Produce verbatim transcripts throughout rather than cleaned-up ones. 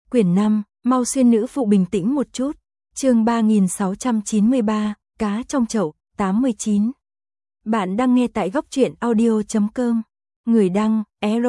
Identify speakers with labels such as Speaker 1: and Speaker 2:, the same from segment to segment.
Speaker 1: Quyển năm, mau xuyên nữ phụ bình tĩnh một chút. Chương ba nghìn sáu trăm chín mươi ba, cá trong chậu, tám mươi chín. Bạn đang nghe tại góc truyện audio chấm com. Người đăng,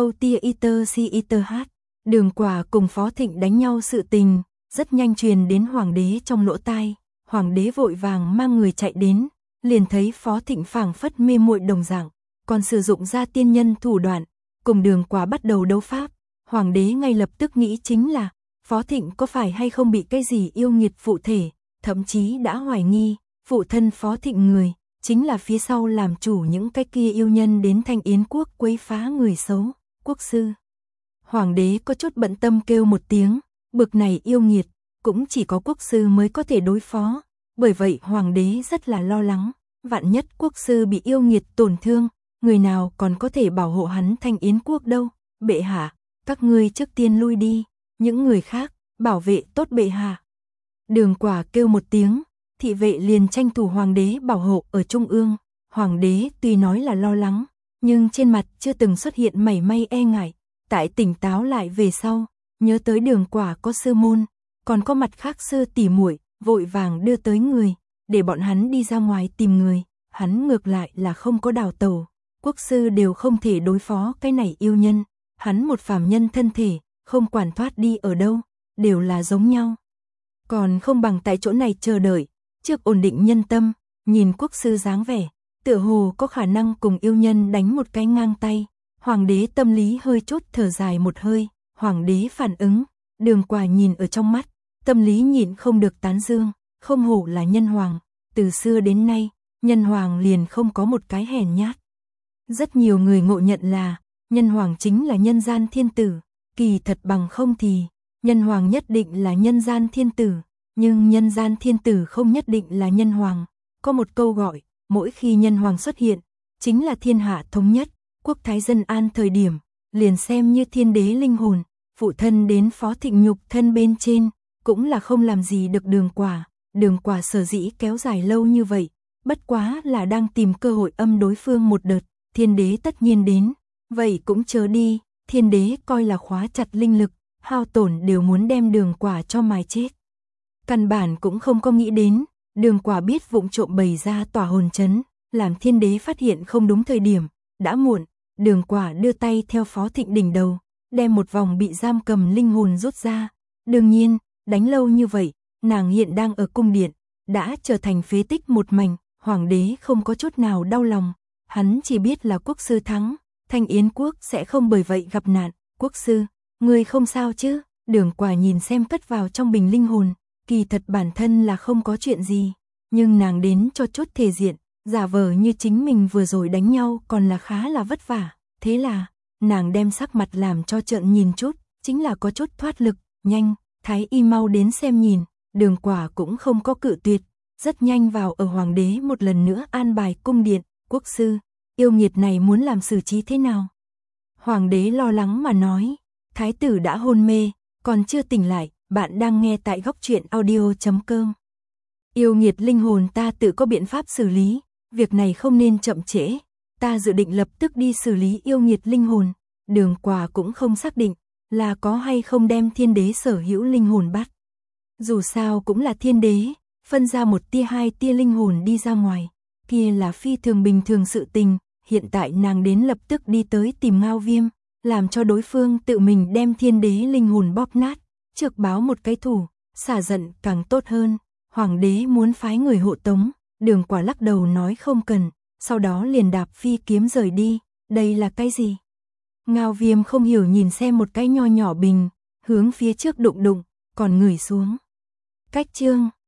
Speaker 1: Erotiater. Đường Quả cùng Phó Thịnh đánh nhau sự tình, rất nhanh truyền đến hoàng đế trong lỗ tai. Hoàng đế vội vàng mang người chạy đến, liền thấy Phó Thịnh phảng phất mê muội đồng dạng, còn sử dụng ra tiên nhân thủ đoạn, cùng Đường Quả bắt đầu đấu pháp. Hoàng đế ngay lập tức nghĩ chính là, Phó Thịnh có phải hay không bị cái gì yêu nghiệt phụ thể, thậm chí đã hoài nghi, phụ thân Phó Thịnh người, chính là phía sau làm chủ những cái kia yêu nhân đến Thanh Yến quốc quấy phá người xấu, quốc sư. Hoàng đế có chút bận tâm kêu một tiếng, bực này yêu nghiệt, cũng chỉ có quốc sư mới có thể đối phó, bởi vậy hoàng đế rất là lo lắng, vạn nhất quốc sư bị yêu nghiệt tổn thương, người nào còn có thể bảo hộ hắn Thanh Yến quốc đâu, bệ hạ, các ngươi trước tiên lui đi, những người khác, bảo vệ tốt bệ hạ. Đường Quả kêu một tiếng, thị vệ liền tranh thủ hoàng đế bảo hộ ở trung ương, hoàng đế tuy nói là lo lắng, nhưng trên mặt chưa từng xuất hiện mảy may e ngại, tại tỉnh táo lại về sau, nhớ tới Đường Quả có sư môn, còn có mặt khác sư tỉ muội, vội vàng đưa tới người, để bọn hắn đi ra ngoài tìm người, hắn ngược lại là không có đào tẩu, quốc sư đều không thể đối phó cái này yêu nhân, hắn một phàm nhân thân thể, không quản thoát đi ở đâu, đều là giống nhau. Còn không bằng tại chỗ này chờ đợi, trước ổn định nhân tâm, nhìn quốc sư dáng vẻ, tựa hồ có khả năng cùng yêu nhân đánh một cái ngang tay. Hoàng đế tâm lý hơi chút thở dài một hơi, hoàng đế phản ứng, Đường Quả nhìn ở trong mắt, tâm lý nhịn không được tán dương, không hổ là nhân hoàng, từ xưa đến nay, nhân hoàng liền không có một cái hèn nhát. Rất nhiều người ngộ nhận là, nhân hoàng chính là nhân gian thiên tử, kỳ thật bằng không thì, nhân hoàng nhất định là nhân gian thiên tử, nhưng nhân gian thiên tử không nhất định là nhân hoàng. Có một câu gọi, mỗi khi nhân hoàng xuất hiện, chính là thiên hạ thống nhất, quốc thái dân an thời điểm, liền xem như thiên đế linh hồn, phụ thân đến Phó Thịnh nhục thân bên trên, cũng là không làm gì được Đường Quả. Đường Quả sở dĩ kéo dài lâu như vậy, bất quá là đang tìm cơ hội âm đối phương một đợt, thiên đế tất nhiên đến, vậy cũng chớ đi, thiên đế coi là khóa chặt linh lực, hao tổn đều muốn đem Đường Quả cho mài chết. Căn bản cũng không có nghĩ đến, Đường Quả biết vụng trộm bày ra tỏa hồn trấn, làm thiên đế phát hiện không đúng thời điểm, đã muộn. Đường Quả đưa tay theo Phó Thịnh đỉnh đầu, đem một vòng bị giam cầm linh hồn rút ra. Đương nhiên, đánh lâu như vậy, nàng hiện đang ở cung điện, đã trở thành phế tích một mảnh, hoàng đế không có chút nào đau lòng, hắn chỉ biết là quốc sư thắng, Thanh Yến quốc sẽ không bởi vậy gặp nạn. Quốc sư, ngươi không sao chứ? Đường Quả nhìn xem cất vào trong bình linh hồn, kỳ thật bản thân là không có chuyện gì, nhưng nàng đến cho chút thể diện, giả vờ như chính mình vừa rồi đánh nhau còn là khá là vất vả, thế là, nàng đem sắc mặt làm cho trợn nhìn chút, chính là có chút thoát lực, nhanh, thái y mau đến xem nhìn. Đường Quả cũng không có cự tuyệt, rất nhanh vào ở hoàng đế một lần nữa an bài cung điện. Quốc sư, yêu nghiệt này muốn làm xử trí thế nào? Hoàng đế lo lắng mà nói, thái tử đã hôn mê, còn chưa tỉnh lại, bạn đang nghe tại góc truyện audio chấm com. Yêu nghiệt linh hồn ta tự có biện pháp xử lý, việc này không nên chậm trễ, ta dự định lập tức đi xử lý yêu nghiệt linh hồn. Đường Quả cũng không xác định là có hay không đem thiên đế sở hữu linh hồn bắt. Dù sao cũng là thiên đế, phân ra một tia hai tia linh hồn đi ra ngoài, kia là phi thường bình thường sự tình. Hiện tại nàng đến lập tức đi tới tìm Ngao Viêm, làm cho đối phương tự mình đem thiên đế linh hồn bóp nát, trước báo một cái thủ, xả giận càng tốt hơn. Hoàng đế muốn phái người hộ tống, Đường Quả lắc đầu nói không cần, sau đó liền đạp phi kiếm rời đi. Đây là cái gì? Ngao Viêm không hiểu nhìn xem một cái nho nhỏ bình, hướng phía trước đụng đụng, còn ngửi xuống. Cách chương